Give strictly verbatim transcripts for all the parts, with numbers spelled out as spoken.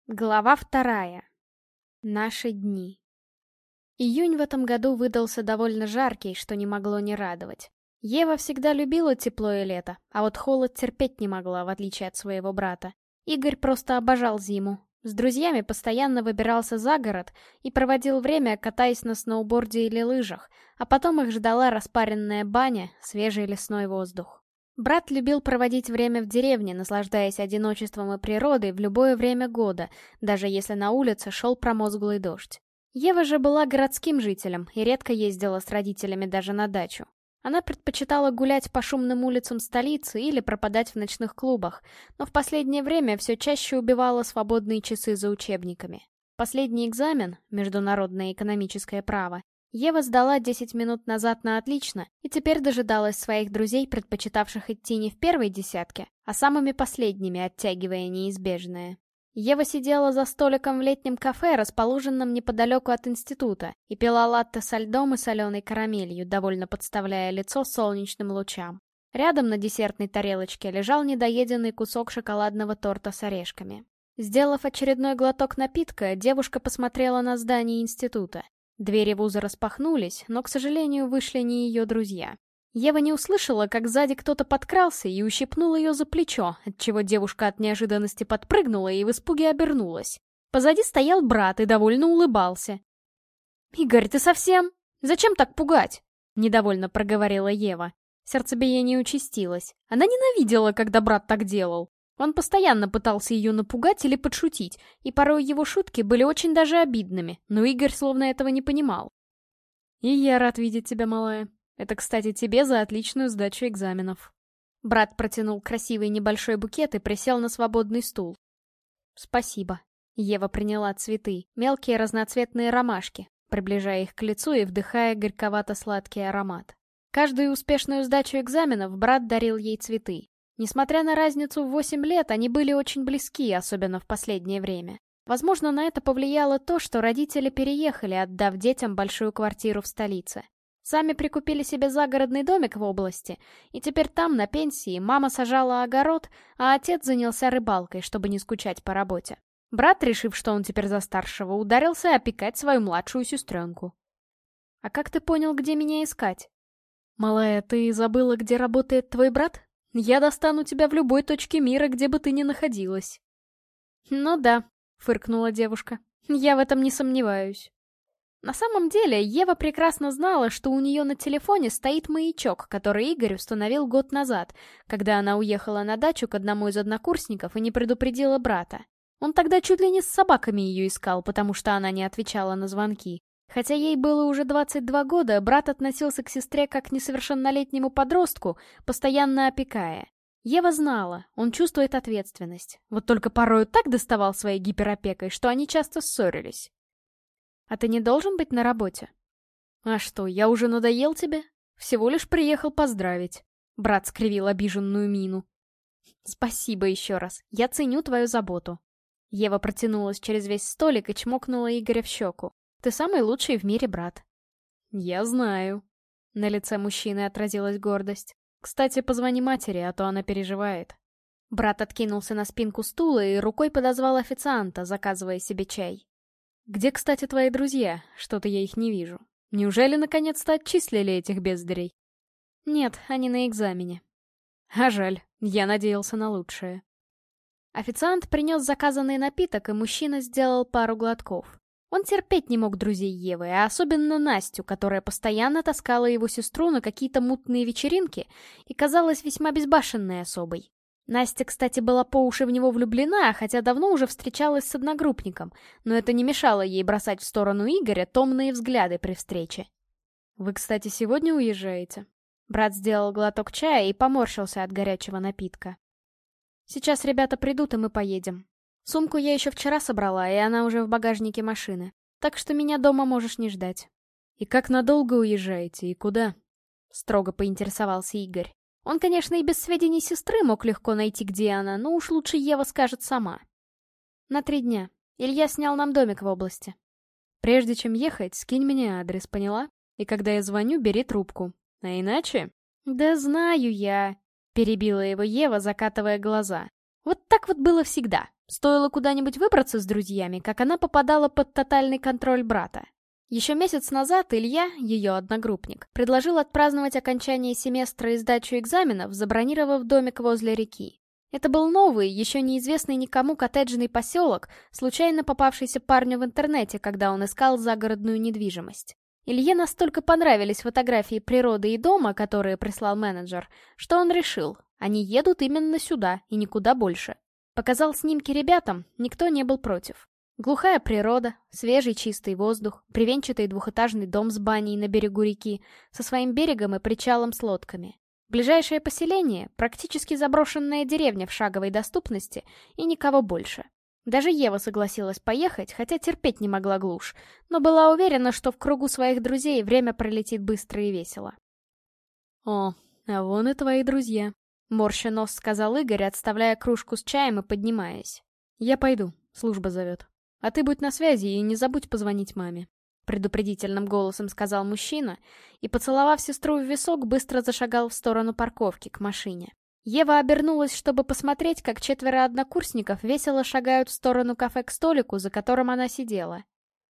Глава вторая. Наши дни. Июнь в этом году выдался довольно жаркий, что не могло не радовать. Ева всегда любила тепло и лето, а вот холод терпеть не могла, в отличие от своего брата. Игорь просто обожал зиму. С друзьями постоянно выбирался за город и проводил время, катаясь на сноуборде или лыжах, а потом их ждала распаренная баня, свежий лесной воздух. Брат любил проводить время в деревне, наслаждаясь одиночеством и природой в любое время года, даже если на улице шел промозглый дождь. Ева же была городским жителем и редко ездила с родителями даже на дачу. Она предпочитала гулять по шумным улицам столицы или пропадать в ночных клубах, но в последнее время все чаще убивала свободные часы за учебниками. Последний экзамен, международное экономическое право, Ева сдала десять минут назад на отлично и теперь дожидалась своих друзей, предпочитавших идти не в первой десятке, а самыми последними, оттягивая неизбежное. Ева сидела за столиком в летнем кафе, расположенном неподалеку от института, и пила латте со льдом и соленой карамелью, довольно подставляя лицо солнечным лучам. Рядом на десертной тарелочке лежал недоеденный кусок шоколадного торта с орешками. Сделав очередной глоток напитка, девушка посмотрела на здание института. Двери вуза распахнулись, но, к сожалению, вышли не ее друзья. Ева не услышала, как сзади кто-то подкрался и ущипнул ее за плечо, отчего девушка от неожиданности подпрыгнула и в испуге обернулась. Позади стоял брат и довольно улыбался. «Игорь, ты совсем? Зачем так пугать?» — недовольно проговорила Ева. Сердцебиение участилось. Она ненавидела, когда брат так делал. Он постоянно пытался ее напугать или подшутить, и порой его шутки были очень даже обидными, но Игорь словно этого не понимал. «И я рад видеть тебя, малая. Это, кстати, тебе за отличную сдачу экзаменов». Брат протянул красивый небольшой букет и присел на свободный стул. «Спасибо». Ева приняла цветы, мелкие разноцветные ромашки, приближая их к лицу и вдыхая горьковато-сладкий аромат. Каждую успешную сдачу экзаменов брат дарил ей цветы. Несмотря на разницу в восемь лет, они были очень близки, особенно в последнее время. Возможно, на это повлияло то, что родители переехали, отдав детям большую квартиру в столице. Сами прикупили себе загородный домик в области, и теперь там, на пенсии, мама сажала огород, а отец занялся рыбалкой, чтобы не скучать по работе. Брат, решив, что он теперь за старшего, ударился опекать свою младшую сестренку. «А как ты понял, где меня искать?» «Малая, ты забыла, где работает твой брат? Я достану тебя в любой точке мира, где бы ты ни находилась». «Ну да», — фыркнула девушка, — «я в этом не сомневаюсь». На самом деле, Ева прекрасно знала, что у нее на телефоне стоит маячок, который Игорь установил год назад, когда она уехала на дачу к одному из однокурсников и не предупредила брата. Он тогда чуть ли не с собаками ее искал, потому что она не отвечала на звонки. Хотя ей было уже двадцать два года, брат относился к сестре как к несовершеннолетнему подростку, постоянно опекая. Ева знала, он чувствует ответственность. Вот только порою так доставал своей гиперопекой, что они часто ссорились. «А ты не должен быть на работе?» «А что, я уже надоел тебе? Всего лишь приехал поздравить». Брат скривил обиженную мину. «Спасибо еще раз, я ценю твою заботу». Ева протянулась через весь столик и чмокнула Игоря в щеку. «Ты самый лучший в мире брат». «Я знаю». На лице мужчины отразилась гордость. «Кстати, позвони матери, а то она переживает». Брат откинулся на спинку стула и рукой подозвал официанта, заказывая себе чай. «Где, кстати, твои друзья? Что-то я их не вижу. Неужели наконец-то отчислили этих бездарей?» «Нет, они на экзамене». «А жаль, я надеялся на лучшее». Официант принес заказанный напиток, и мужчина сделал пару глотков. Он терпеть не мог друзей Евы, а особенно Настю, которая постоянно таскала его сестру на какие-то мутные вечеринки и казалась весьма безбашенной особой. Настя, кстати, была по уши в него влюблена, хотя давно уже встречалась с одногруппником, но это не мешало ей бросать в сторону Игоря томные взгляды при встрече. «Вы, кстати, сегодня уезжаете?» Брат сделал глоток чая и поморщился от горячего напитка. «Сейчас ребята придут, и мы поедем. Сумку я еще вчера собрала, и она уже в багажнике машины. Так что меня дома можешь не ждать». «И как надолго уезжаете, и куда?» Строго поинтересовался Игорь. Он, конечно, и без сведений сестры мог легко найти, где она, но уж лучше Ева скажет сама. «На три дня. Илья снял нам домик в области». «Прежде чем ехать, скинь мне адрес, поняла? И когда я звоню, бери трубку. А иначе...» «Да знаю я», — перебила его Ева, закатывая глаза. «Вот так вот было всегда. Стоило куда-нибудь выбраться с друзьями, как она попадала под тотальный контроль брата. Еще месяц назад Илья, ее одногруппник, предложил отпраздновать окончание семестра и сдачу экзаменов, забронировав домик возле реки. Это был новый, еще неизвестный никому коттеджный поселок, случайно попавшийся парню в интернете, когда он искал загородную недвижимость. Илье настолько понравились фотографии природы и дома, которые прислал менеджер, что он решил, они едут именно сюда и никуда больше. Показал снимки ребятам, никто не был против. Глухая природа, свежий чистый воздух, бревенчатый двухэтажный дом с баней на берегу реки, со своим берегом и причалом с лодками. Ближайшее поселение — практически заброшенная деревня в шаговой доступности и никого больше. Даже Ева согласилась поехать, хотя терпеть не могла глушь, но была уверена, что в кругу своих друзей время пролетит быстро и весело. «О, а вон и твои друзья», — морща нос сказал Игорь, отставляя кружку с чаем и поднимаясь. «Я пойду, служба зовет. А ты будь на связи и не забудь позвонить маме», — предупредительным голосом сказал мужчина и, поцеловав сестру в висок, быстро зашагал в сторону парковки к машине. Ева обернулась, чтобы посмотреть, как четверо однокурсников весело шагают в сторону кафе к столику, за которым она сидела.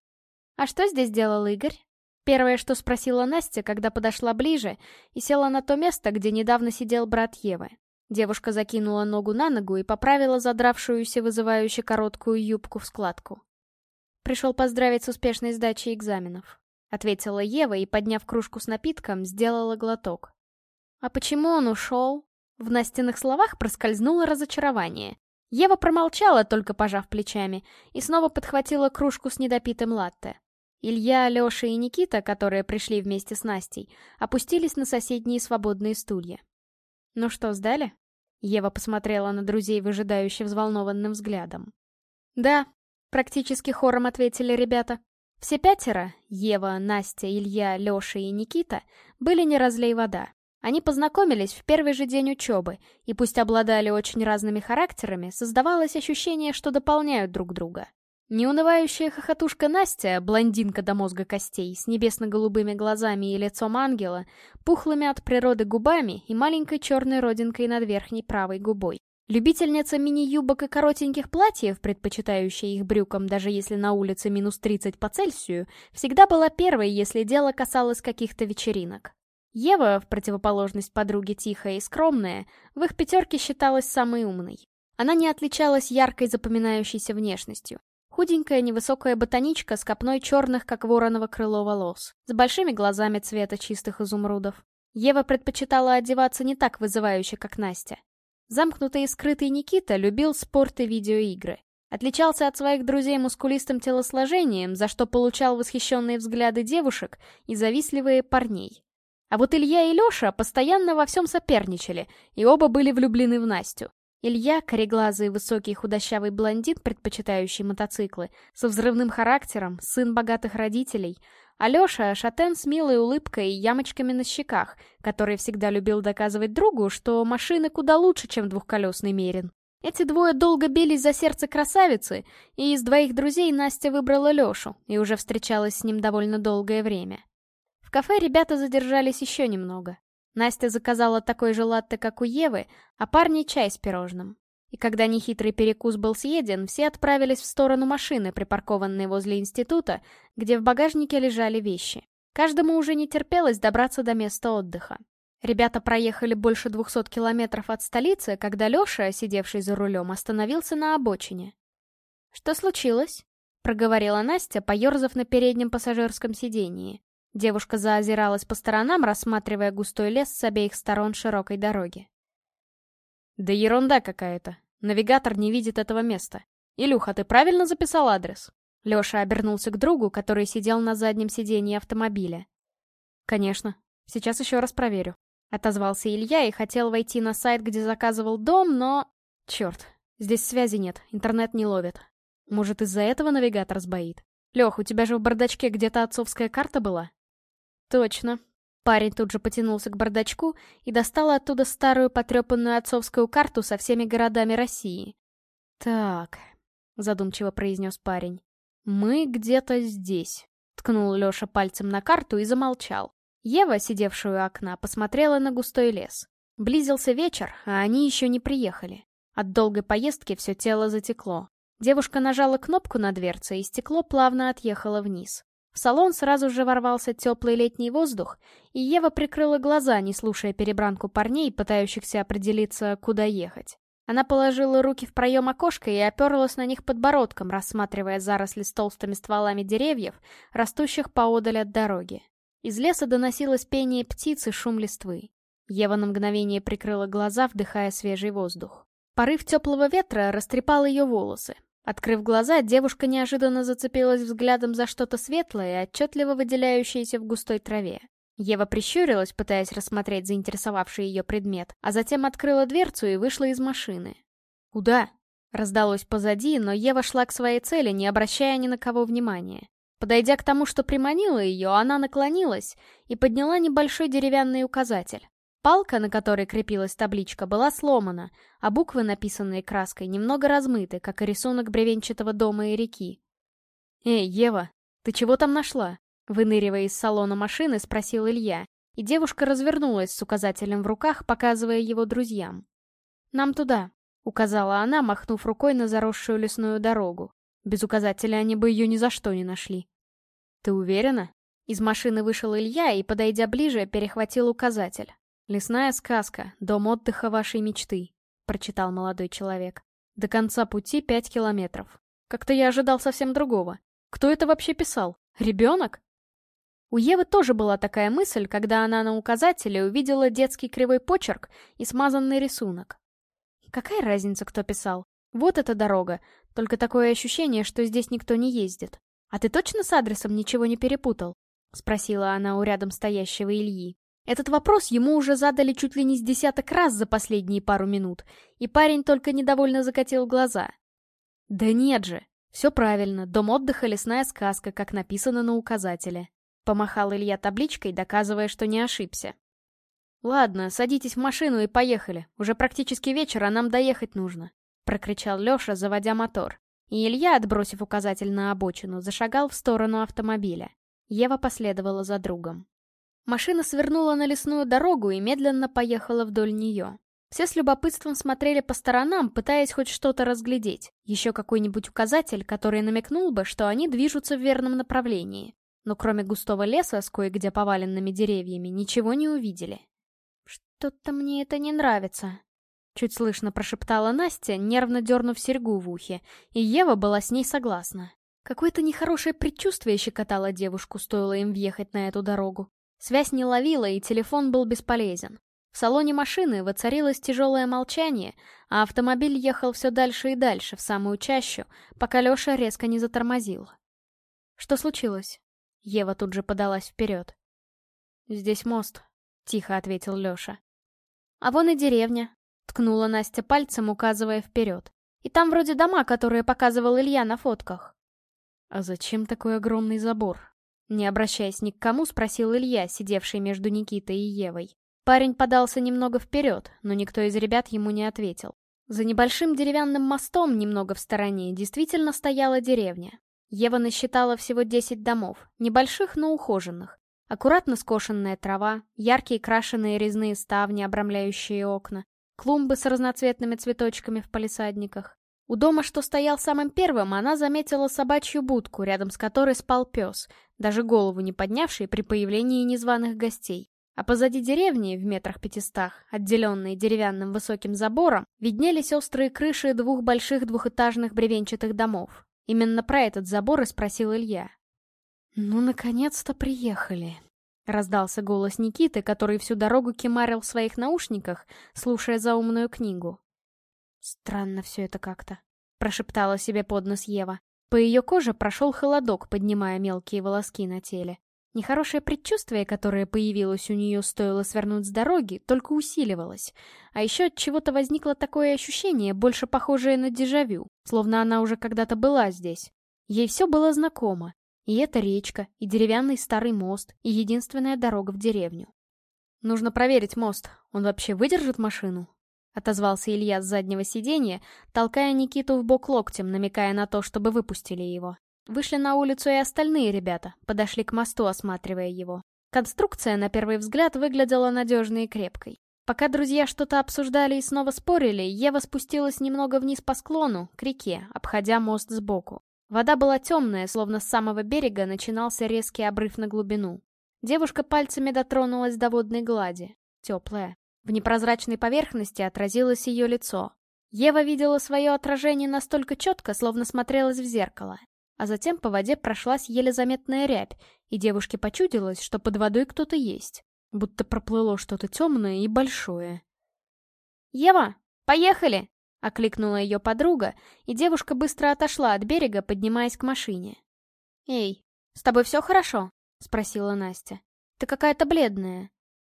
«А что здесь делал Игорь?» Первое, что спросила Настя, когда подошла ближе, и села на то место, где недавно сидел брат Евы. Девушка закинула ногу на ногу и поправила задравшуюся вызывающе короткую юбку в складку. «Пришел поздравить с успешной сдачей экзаменов», — ответила Ева и, подняв кружку с напитком, сделала глоток. «А почему он ушел?» В Настиных словах проскользнуло разочарование. Ева промолчала, только пожав плечами, и снова подхватила кружку с недопитым латте. Илья, Леша и Никита, которые пришли вместе с Настей, опустились на соседние свободные стулья. «Ну что, сдали?» Ева посмотрела на друзей выжидающе взволнованным взглядом. «Да», — практически хором ответили ребята. Все пятеро — Ева, Настя, Илья, Леша и Никита — были не разлей вода. Они познакомились в первый же день учебы, и пусть обладали очень разными характерами, создавалось ощущение, что дополняют друг друга. Неунывающая хохотушка Настя, блондинка до мозга костей, с небесно-голубыми глазами и лицом ангела, пухлыми от природы губами и маленькой черной родинкой над верхней правой губой. Любительница мини-юбок и коротеньких платьев, предпочитающая их брюкам, даже если на улице минус тридцать по Цельсию, всегда была первой, если дело касалось каких-то вечеринок. Ева, в противоположность подруге тихая и скромная, в их пятерке считалась самой умной. Она не отличалась яркой запоминающейся внешностью. Худенькая невысокая ботаничка с копной черных, как вороново крыло, волос, с большими глазами цвета чистых изумрудов. Ева предпочитала одеваться не так вызывающе, как Настя. Замкнутый и скрытый Никита любил спорт и видеоигры. Отличался от своих друзей мускулистым телосложением, за что получал восхищенные взгляды девушек и завистливые парней. А вот Илья и Леша постоянно во всем соперничали, и оба были влюблены в Настю. Илья, кореглазый высокий худощавый блондин, предпочитающий мотоциклы, со взрывным характером, сын богатых родителей, а Леша — шатен с милой улыбкой и ямочками на щеках, который всегда любил доказывать другу, что машины куда лучше, чем двухколесный Мерин. Эти двое долго бились за сердце красавицы, и из двоих друзей Настя выбрала Лешу и уже встречалась с ним довольно долгое время. В кафе ребята задержались еще немного. Настя заказала такой же латте, как у Евы, а парни чай с пирожным. И когда нехитрый перекус был съеден, все отправились в сторону машины, припаркованной возле института, где в багажнике лежали вещи. Каждому уже не терпелось добраться до места отдыха. Ребята проехали больше двухсот километров от столицы, когда Леша, сидевший за рулем, остановился на обочине. «Что случилось?» — проговорила Настя, поерзав на переднем пассажирском сидении. Девушка заозиралась по сторонам, рассматривая густой лес с обеих сторон широкой дороги. «Да ерунда какая-то. Навигатор не видит этого места. Илюха, ты правильно записал адрес?» Леша обернулся к другу, который сидел на заднем сиденье автомобиля. «Конечно. Сейчас еще раз проверю», — отозвался Илья и хотел войти на сайт, где заказывал дом, но... Черт, здесь связи нет, интернет не ловит. Может, из-за этого навигатор сбоит? Лех, у тебя же в бардачке где-то отцовская карта была? Точно. Парень тут же потянулся к бардачку и достал оттуда старую потрепанную отцовскую карту со всеми городами России. «Так», — задумчиво произнес парень, — «мы где-то здесь», — ткнул Леша пальцем на карту и замолчал. Ева, сидевшая у окна, посмотрела на густой лес. Близился вечер, а они еще не приехали. От долгой поездки все тело затекло. Девушка нажала кнопку на дверце, и стекло плавно отъехало вниз. В салон сразу же ворвался теплый летний воздух, и Ева прикрыла глаза, не слушая перебранку парней, пытающихся определиться, куда ехать. Она положила руки в проем окошка и оперлась на них подбородком, рассматривая заросли с толстыми стволами деревьев, растущих поодаль от дороги. Из леса доносилось пение птиц и шум листвы. Ева на мгновение прикрыла глаза, вдыхая свежий воздух. Порыв теплого ветра растрепал ее волосы. Открыв глаза, девушка неожиданно зацепилась взглядом за что-то светлое и отчетливо выделяющееся в густой траве. Ева прищурилась, пытаясь рассмотреть заинтересовавший ее предмет, а затем открыла дверцу и вышла из машины. «Куда?» — раздалось позади, но Ева шла к своей цели, не обращая ни на кого внимания. Подойдя к тому, что приманило ее, она наклонилась и подняла небольшой деревянный указатель. Палка, на которой крепилась табличка, была сломана, а буквы, написанные краской, немного размыты, как и рисунок бревенчатого дома и реки. «Эй, Ева, ты чего там нашла?» Выныривая из салона машины, спросил Илья, и девушка развернулась с указателем в руках, показывая его друзьям. «Нам туда», — указала она, махнув рукой на заросшую лесную дорогу. Без указателя они бы ее ни за что не нашли. «Ты уверена?» Из машины вышел Илья и, подойдя ближе, перехватил указатель. «Лесная сказка, дом отдыха вашей мечты», — прочитал молодой человек. «До конца пути пять километров. Как-то я ожидал совсем другого. Кто это вообще писал? Ребенок?» У Евы тоже была такая мысль, когда она на указателе увидела детский кривой почерк и смазанный рисунок. Какая разница, кто писал? Вот эта дорога, только такое ощущение, что здесь никто не ездит. «А ты точно с адресом ничего не перепутал?» — спросила она у рядом стоящего Ильи. Этот вопрос ему уже задали чуть ли не с десяток раз за последние пару минут, и парень только недовольно закатил глаза. «Да нет же, все правильно, дом отдыха, лесная сказка, как написано на указателе», — помахал Илья табличкой, доказывая, что не ошибся. «Ладно, садитесь в машину и поехали, уже практически вечер, а нам доехать нужно», — прокричал Леша, заводя мотор, и Илья, отбросив указатель на обочину, зашагал в сторону автомобиля. Ева последовала за другом. Машина свернула на лесную дорогу и медленно поехала вдоль нее. Все с любопытством смотрели по сторонам, пытаясь хоть что-то разглядеть. Еще какой-нибудь указатель, который намекнул бы, что они движутся в верном направлении. Но кроме густого леса с кое-где поваленными деревьями, ничего не увидели. «Что-то мне это не нравится», — чуть слышно прошептала Настя, нервно дернув серьгу в ухе, и Ева была с ней согласна. Какое-то нехорошее предчувствие щекотало девушку, стоило им въехать на эту дорогу. Связь не ловила, и телефон был бесполезен. В салоне машины воцарилось тяжелое молчание, а автомобиль ехал все дальше и дальше, в самую чащу, пока Леша резко не затормозил. «Что случилось?» Ева тут же подалась вперед. «Здесь мост», — тихо ответил Леша. «А вон и деревня», — ткнула Настя пальцем, указывая вперед. «И там вроде дома, которые показывал Илья на фотках». «А зачем такой огромный забор?» Не обращаясь ни к кому, спросил Илья, сидевший между Никитой и Евой. Парень подался немного вперед, но никто из ребят ему не ответил. За небольшим деревянным мостом, немного в стороне, действительно стояла деревня. Ева насчитала всего десять домов, небольших, но ухоженных. Аккуратно скошенная трава, яркие крашеные резные ставни, обрамляющие окна, клумбы с разноцветными цветочками в палисадниках. У дома, что стоял самым первым, она заметила собачью будку, рядом с которой спал пес, даже голову не поднявший при появлении незваных гостей. А позади деревни, в метрах пятистах, отделенные деревянным высоким забором, виднелись острые крыши двух больших двухэтажных бревенчатых домов. Именно про этот забор и спросил Илья. «Ну, наконец-то приехали», — раздался голос Никиты, который всю дорогу кимарил в своих наушниках, слушая заумную книгу. «Странно все это как-то», — прошептала себе под нос Ева. По ее коже прошел холодок, поднимая мелкие волоски на теле. Нехорошее предчувствие, которое появилось у нее, стоило свернуть с дороги, только усиливалось. А еще от чего-то возникло такое ощущение, больше похожее на дежавю, словно она уже когда-то была здесь. Ей все было знакомо. И эта речка, и деревянный старый мост, и единственная дорога в деревню. «Нужно проверить мост. Он вообще выдержит машину?» — отозвался Илья с заднего сиденья, толкая Никиту в бок локтем, намекая на то, чтобы выпустили его. Вышли на улицу и остальные ребята, подошли к мосту, осматривая его. Конструкция, на первый взгляд, выглядела надежной и крепкой. Пока друзья что-то обсуждали и снова спорили, Ева спустилась немного вниз по склону, к реке, обходя мост сбоку. Вода была темная, словно с самого берега начинался резкий обрыв на глубину. Девушка пальцами дотронулась до водной глади. Теплая. В непрозрачной поверхности отразилось ее лицо. Ева видела свое отражение настолько четко, словно смотрелась в зеркало. А затем по воде прошлась еле заметная рябь, и девушке почудилось, что под водой кто-то есть. Будто проплыло что-то темное и большое. «Ева, поехали!» — окликнула ее подруга, и девушка быстро отошла от берега, поднимаясь к машине. «Эй, с тобой все хорошо?» — спросила Настя. «Ты какая-то бледная».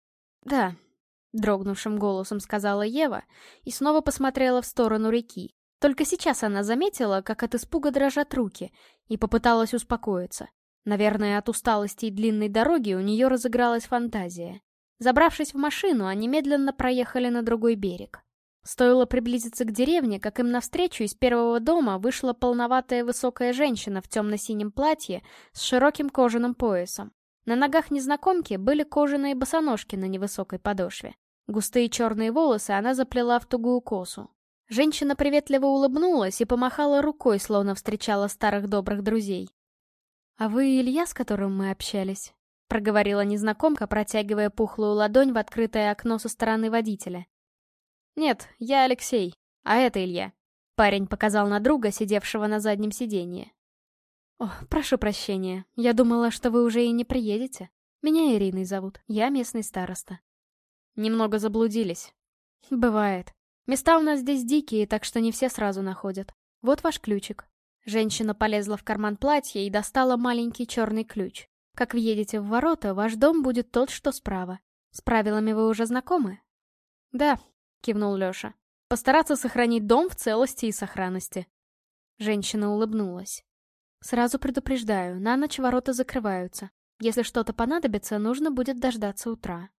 «Да», — дрогнувшим голосом сказала Ева и снова посмотрела в сторону реки. Только сейчас она заметила, как от испуга дрожат руки, и попыталась успокоиться. Наверное, от усталости и длинной дороги у нее разыгралась фантазия. Забравшись в машину, они медленно проехали на другой берег. Стоило приблизиться к деревне, как им навстречу из первого дома вышла полноватая высокая женщина в темно-синем платье с широким кожаным поясом. На ногах незнакомки были кожаные босоножки на невысокой подошве. Густые черные волосы она заплела в тугую косу. Женщина приветливо улыбнулась и помахала рукой, словно встречала старых добрых друзей. «А вы Илья, с которым мы общались?» — проговорила незнакомка, протягивая пухлую ладонь в открытое окно со стороны водителя. «Нет, я Алексей, а это Илья». Парень показал на друга, сидевшего на заднем сиденье. «О, прошу прощения, я думала, что вы уже и не приедете. Меня Ириной зовут, я местный староста». «Немного заблудились». «Бывает. Места у нас здесь дикие, так что не все сразу находят. Вот ваш ключик». Женщина полезла в карман платья и достала маленький черный ключ. Как въедете в ворота, ваш дом будет тот, что справа. С правилами вы уже знакомы? Да, кивнул Леша. Постараться сохранить дом в целости и сохранности. Женщина улыбнулась. Сразу предупреждаю, на ночь ворота закрываются. Если что-то понадобится, нужно будет дождаться утра.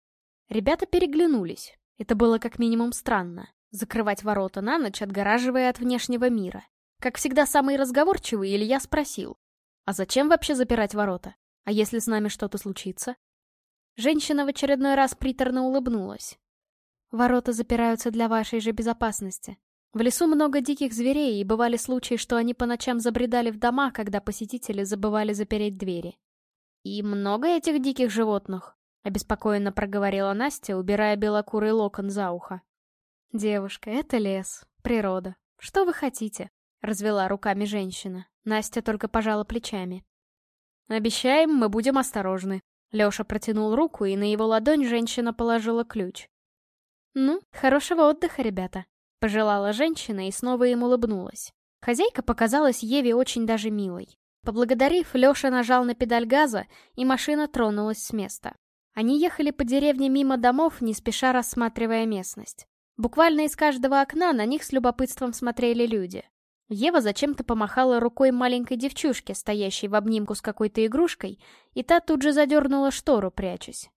Ребята переглянулись. Это было как минимум странно. Закрывать ворота на ночь, отгораживая от внешнего мира. Как всегда, самый разговорчивый Илья спросил: «А зачем вообще запирать ворота? А если с нами что-то случится?» Женщина в очередной раз приторно улыбнулась. «Ворота запираются для вашей же безопасности. В лесу много диких зверей, и бывали случаи, что они по ночам забредали в дома, когда посетители забывали запереть двери». «И много этих диких животных?» — обеспокоенно проговорила Настя, убирая белокурый локон за ухо. «Девушка, это лес, природа. Что вы хотите?» — развела руками женщина. Настя только пожала плечами. «Обещаем, мы будем осторожны». Леша протянул руку, и на его ладонь женщина положила ключ. «Ну, хорошего отдыха, ребята», — пожелала женщина и снова им улыбнулась. Хозяйка показалась Еве очень даже милой. Поблагодарив, Леша нажал на педаль газа, и машина тронулась с места. Они ехали по деревне мимо домов, не спеша рассматривая местность. Буквально из каждого окна на них с любопытством смотрели люди. Ева зачем-то помахала рукой маленькой девчушке, стоящей в обнимку с какой-то игрушкой, и та тут же задернула штору, прячась.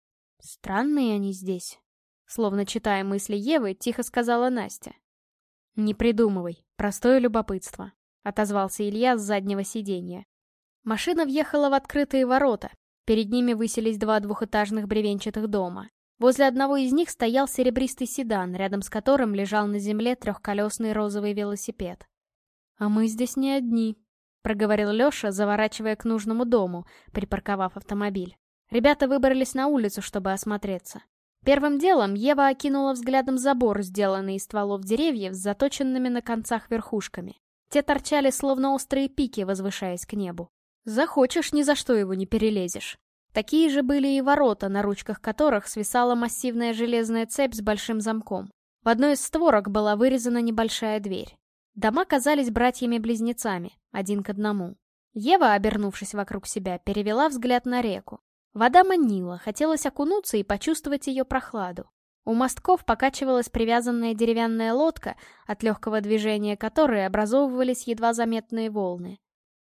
«Странные они здесь», — словно читая мысли Евы, тихо сказала Настя. «Не придумывай, простое любопытство», — отозвался Илья с заднего сиденья. Машина въехала в открытые ворота. Перед ними высились два двухэтажных бревенчатых дома. Возле одного из них стоял серебристый седан, рядом с которым лежал на земле трехколесный розовый велосипед. «А мы здесь не одни», — проговорил Леша, заворачивая к нужному дому, припарковав автомобиль. Ребята выбрались на улицу, чтобы осмотреться. Первым делом Ева окинула взглядом забор, сделанный из стволов деревьев с заточенными на концах верхушками. Те торчали, словно острые пики, возвышаясь к небу. Захочешь, ни за что его не перелезешь. Такие же были и ворота, на ручках которых свисала массивная железная цепь с большим замком. В одной из створок была вырезана небольшая дверь. Дома казались братьями-близнецами, один к одному. Ева, обернувшись вокруг себя, перевела взгляд на реку. Вода манила, хотелось окунуться и почувствовать ее прохладу. У мостков покачивалась привязанная деревянная лодка, от легкого движения которой образовывались едва заметные волны.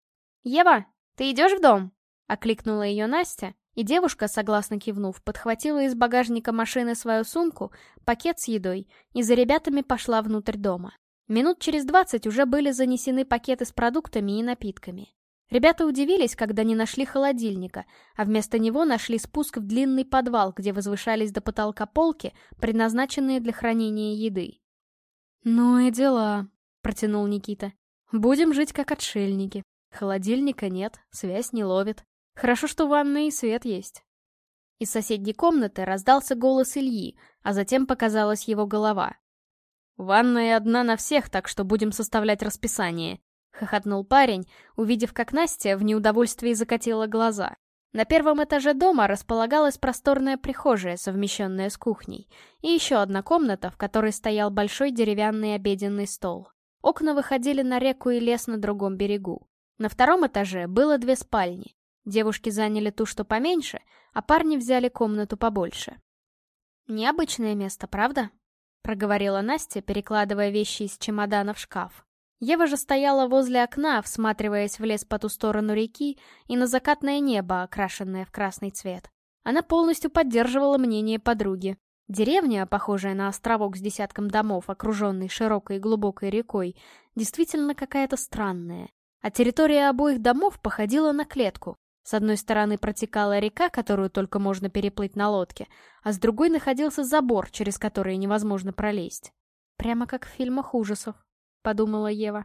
«Ева, ты идешь в дом?» — окликнула ее Настя, и девушка, согласно кивнув, подхватила из багажника машины свою сумку, пакет с едой, и за ребятами пошла внутрь дома. Минут через двадцать уже были занесены пакеты с продуктами и напитками. Ребята удивились, когда не нашли холодильника, а вместо него нашли спуск в длинный подвал, где возвышались до потолка полки, предназначенные для хранения еды. «Ну и дела», — протянул Никита. «Будем жить как отшельники. Холодильника нет, связь не ловит. Хорошо, что ванна и свет есть». Из соседней комнаты раздался голос Ильи, а затем показалась его голова. «Ванная одна на всех, так что будем составлять расписание», — хохотнул парень, увидев, как Настя в неудовольствии закатила глаза. На первом этаже дома располагалась просторная прихожая, совмещенная с кухней, и еще одна комната, в которой стоял большой деревянный обеденный стол. Окна выходили на реку и лес на другом берегу. На втором этаже было две спальни. Девушки заняли ту, что поменьше, а парни взяли комнату побольше. «Необычное место, правда?» — проговорила Настя, перекладывая вещи из чемодана в шкаф. Ева же стояла возле окна, всматриваясь в лес по ту сторону реки и на закатное небо, окрашенное в красный цвет. Она полностью поддерживала мнение подруги. Деревня, похожая на островок с десятком домов, окруженный широкой и глубокой рекой, действительно какая-то странная. А территория обоих домов походила на клетку. С одной стороны протекала река, которую только можно переплыть на лодке, а с другой находился забор, через который невозможно пролезть. Прямо как в фильмах ужасов, подумала Ева.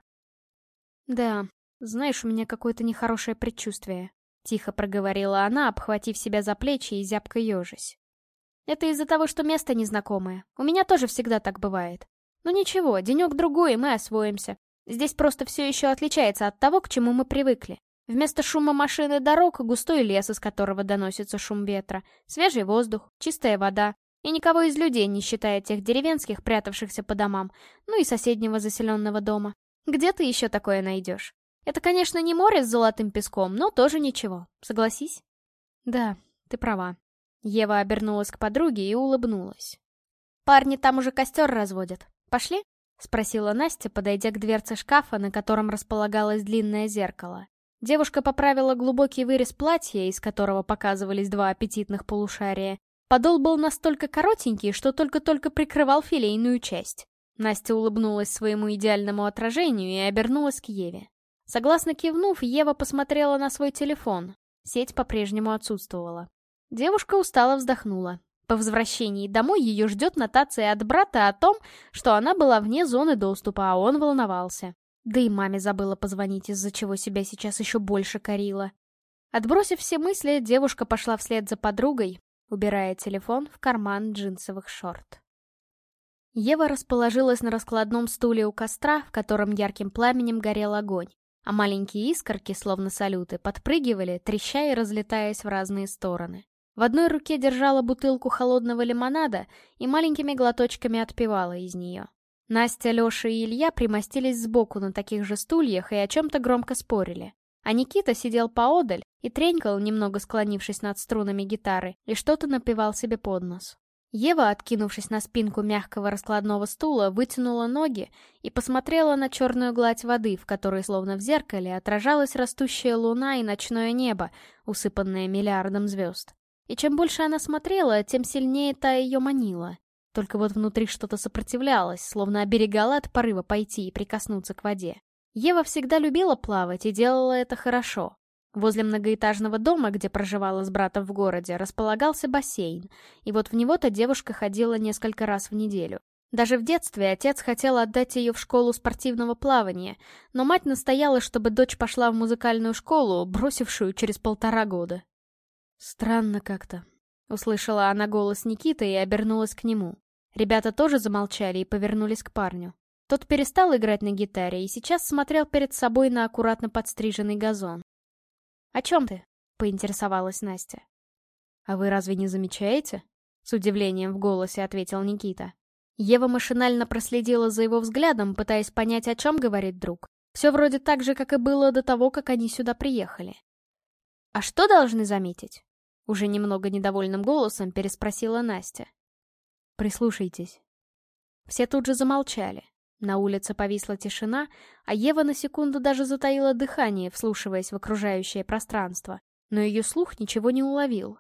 «Да, знаешь, у меня какое-то нехорошее предчувствие», — тихо проговорила она, обхватив себя за плечи и зябко ежась. «Это из-за того, что место незнакомое. У меня тоже всегда так бывает. Но ничего, денек-другой, и мы освоимся. Здесь просто все еще отличается от того, к чему мы привыкли. Вместо шума машин и дорог — густой лес, из которого доносится шум ветра, свежий воздух, чистая вода, и никого из людей, не считая тех деревенских, прятавшихся по домам, ну и соседнего заселенного дома. Где ты еще такое найдешь? Это, конечно, не море с золотым песком, но тоже ничего, согласись?» «Да, ты права». Ева обернулась к подруге и улыбнулась. «Парни там уже костер разводят. Пошли?» — спросила Настя, подойдя к дверце шкафа, на котором располагалось длинное зеркало. Девушка поправила глубокий вырез платья, из которого показывались два аппетитных полушария. Подол был настолько коротенький, что только-только прикрывал филейную часть. Настя улыбнулась своему идеальному отражению и обернулась к Еве. Согласно кивнув, Ева посмотрела на свой телефон. Сеть по-прежнему отсутствовала. Девушка устало вздохнула. По возвращении домой ее ждет нотация от брата о том, что она была вне зоны доступа, а он волновался. Да и маме забыла позвонить, из-за чего себя сейчас еще больше корила. Отбросив все мысли, девушка пошла вслед за подругой, убирая телефон в карман джинсовых шорт. Ева расположилась на раскладном стуле у костра, в котором ярким пламенем горел огонь, а маленькие искорки, словно салюты, подпрыгивали, треща и разлетаясь в разные стороны. В одной руке держала бутылку холодного лимонада и маленькими глоточками отпивала из нее. Настя, Леша и Илья примостились сбоку на таких же стульях и о чем-то громко спорили. А Никита сидел поодаль и тренькал, немного склонившись над струнами гитары, и что-то напевал себе под нос. Ева, откинувшись на спинку мягкого раскладного стула, вытянула ноги и посмотрела на черную гладь воды, в которой, словно в зеркале, отражалась растущая луна и ночное небо, усыпанное миллиардом звезд. И чем больше она смотрела, тем сильнее та ее манила. Только вот внутри что-то сопротивлялось, словно оберегало от порыва пойти и прикоснуться к воде. Ева всегда любила плавать и делала это хорошо. Возле многоэтажного дома, где проживала с братом в городе, располагался бассейн, и вот в него-то девушка ходила несколько раз в неделю. Даже в детстве отец хотел отдать ее в школу спортивного плавания, но мать настояла, чтобы дочь пошла в музыкальную школу, бросившую через полтора года. «Странно как-то», — услышала она голос Никиты и обернулась к нему. Ребята тоже замолчали и повернулись к парню. Тот перестал играть на гитаре и сейчас смотрел перед собой на аккуратно подстриженный газон. «О чем ты?» — поинтересовалась Настя. «А вы разве не замечаете?» — с удивлением в голосе ответил Никита. Ева машинально проследила за его взглядом, пытаясь понять, о чем говорит друг. Все вроде так же, как и было до того, как они сюда приехали. «А что должны заметить?» — уже немного недовольным голосом переспросила Настя. «Прислушайтесь». Все тут же замолчали. На улице повисла тишина, а Ева на секунду даже затаила дыхание, вслушиваясь в окружающее пространство. Но ее слух ничего не уловил.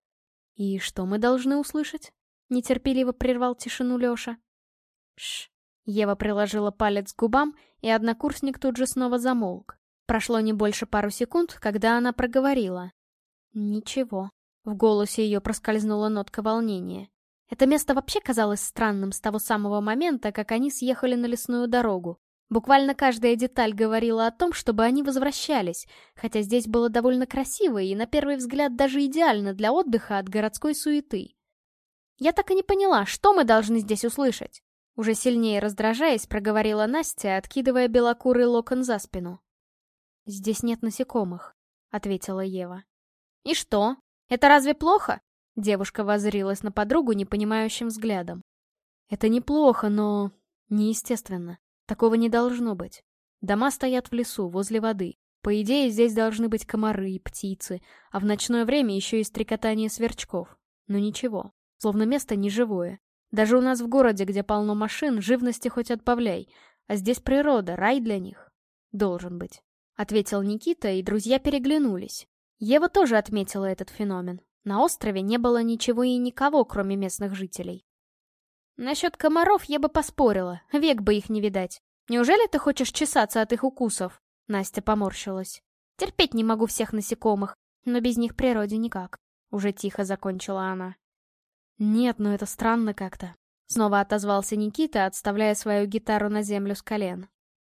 «И что мы должны услышать?» — нетерпеливо прервал тишину Леша. «Шш». Ева приложила палец к губам, и однокурсник тут же снова замолк. Прошло не больше пару секунд, когда она проговорила. Ничего. В голосе ее проскользнула нотка волнения. Это место вообще казалось странным с того самого момента, как они съехали на лесную дорогу. Буквально каждая деталь говорила о том, чтобы они возвращались, хотя здесь было довольно красиво и, на первый взгляд, даже идеально для отдыха от городской суеты. «Я так и не поняла, что мы должны здесь услышать?» Уже сильнее раздражаясь, проговорила Настя, откидывая белокурый локон за спину. «Здесь нет насекомых», — ответила Ева. «И что? Это разве плохо?» Девушка воззрилась на подругу непонимающим взглядом. «Это неплохо, но... неестественно. Такого не должно быть. Дома стоят в лесу, возле воды. По идее, здесь должны быть комары и птицы, а в ночное время еще и стрекотание сверчков. Но ничего, словно место неживое. Даже у нас в городе, где полно машин, живности хоть отбавляй, а здесь природа, рай для них. Должен быть», — ответил Никита, и друзья переглянулись. Ева тоже отметила этот феномен. На острове не было ничего и никого, кроме местных жителей. «Насчет комаров я бы поспорила, век бы их не видать. Неужели ты хочешь чесаться от их укусов?» Настя поморщилась. «Терпеть не могу всех насекомых, но без них природе никак», — уже тихо закончила она. «Нет, но это странно как-то», — снова отозвался Никита, отставляя свою гитару на землю с колен.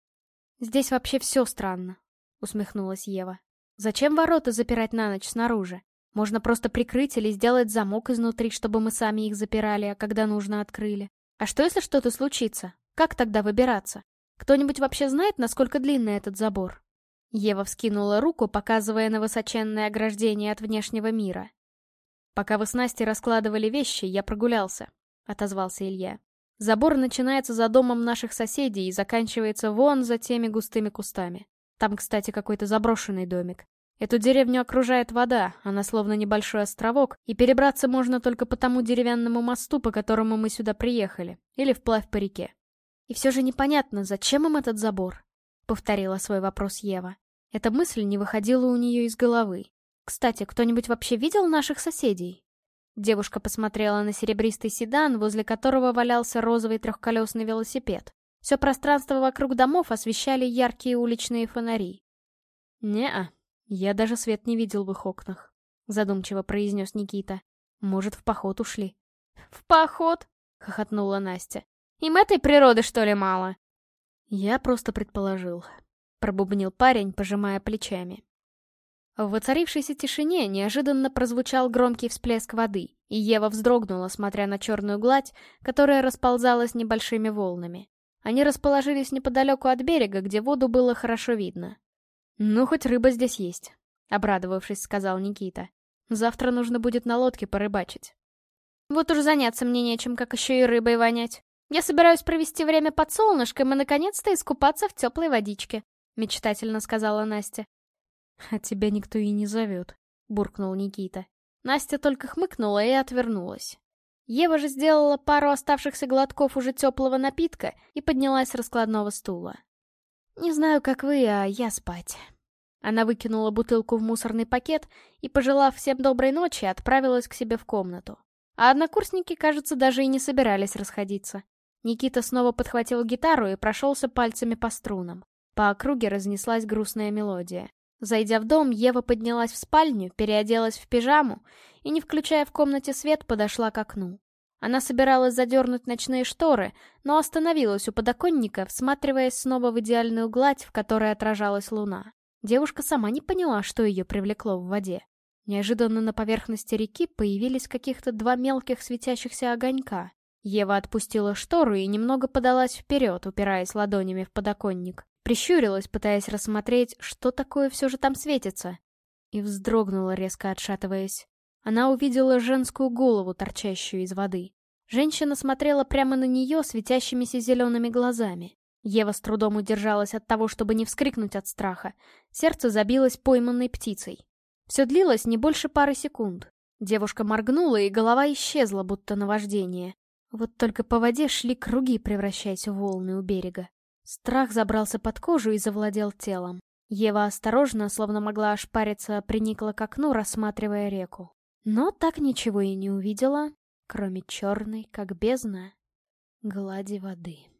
«Здесь вообще все странно», — усмехнулась Ева. «Зачем ворота запирать на ночь снаружи? Можно просто прикрыть или сделать замок изнутри, чтобы мы сами их запирали, а когда нужно открыли. А что, если что-то случится? Как тогда выбираться? Кто-нибудь вообще знает, насколько длинный этот забор?» Ева вскинула руку, показывая на высоченное ограждение от внешнего мира. «Пока вы с Настей раскладывали вещи, я прогулялся», — отозвался Илья. «Забор начинается за домом наших соседей и заканчивается вон за теми густыми кустами. Там, кстати, какой-то заброшенный домик. Эту деревню окружает вода, она словно небольшой островок, и перебраться можно только по тому деревянному мосту, по которому мы сюда приехали, или вплавь по реке. И все же непонятно, зачем им этот забор?» — повторила свой вопрос Ева. Эта мысль не выходила у нее из головы. «Кстати, кто-нибудь вообще видел наших соседей?» Девушка посмотрела на серебристый седан, возле которого валялся розовый трехколесный велосипед. Все пространство вокруг домов освещали яркие уличные фонари. «Не-а, я даже свет не видел в их окнах», — задумчиво произнес Никита. «Может, в поход ушли?» «В поход?» — хохотнула Настя. «Им этой природы, что ли, мало?» «Я просто предположил», — пробубнил парень, пожимая плечами. В воцарившейся тишине неожиданно прозвучал громкий всплеск воды, и Ева вздрогнула, смотря на черную гладь, которая расползалась небольшими волнами. Они расположились неподалеку от берега, где воду было хорошо видно. «Ну, хоть рыба здесь есть», — обрадовавшись, сказал Никита. «Завтра нужно будет на лодке порыбачить». «Вот уж заняться мне нечем, как еще и рыбой вонять. Я собираюсь провести время под солнышком и, наконец-то, искупаться в теплой водичке», — мечтательно сказала Настя. «А тебя никто и не зовет», — буркнул Никита. Настя только хмыкнула и отвернулась. Ева же сделала пару оставшихся глотков уже теплого напитка и поднялась с раскладного стула. «Не знаю, как вы, а я спать». Она выкинула бутылку в мусорный пакет и, пожелав всем доброй ночи, отправилась к себе в комнату. А однокурсники, кажется, даже и не собирались расходиться. Никита снова подхватил гитару и прошелся пальцами по струнам. По округе разнеслась грустная мелодия. Зайдя в дом, Ева поднялась в спальню, переоделась в пижаму и, не включая в комнате свет, подошла к окну. Она собиралась задернуть ночные шторы, но остановилась у подоконника, всматриваясь снова в идеальную гладь, в которой отражалась луна. Девушка сама не поняла, что ее привлекло в воде. Неожиданно на поверхности реки появились каких-то два мелких светящихся огонька. Ева отпустила штору и немного подалась вперед, упираясь ладонями в подоконник. Прищурилась, пытаясь рассмотреть, что такое все же там светится. И вздрогнула, резко отшатываясь. Она увидела женскую голову, торчащую из воды. Женщина смотрела прямо на нее светящимися зелеными глазами. Ева с трудом удержалась от того, чтобы не вскрикнуть от страха. Сердце забилось пойманной птицей. Все длилось не больше пары секунд. Девушка моргнула, и голова исчезла, будто наваждение. Вот только по воде шли круги, превращаясь в волны у берега. Страх забрался под кожу и завладел телом. Ева осторожно, словно могла ошпариться, приникла к окну, рассматривая реку. Но так ничего и не увидела, кроме черной, как бездна, глади воды.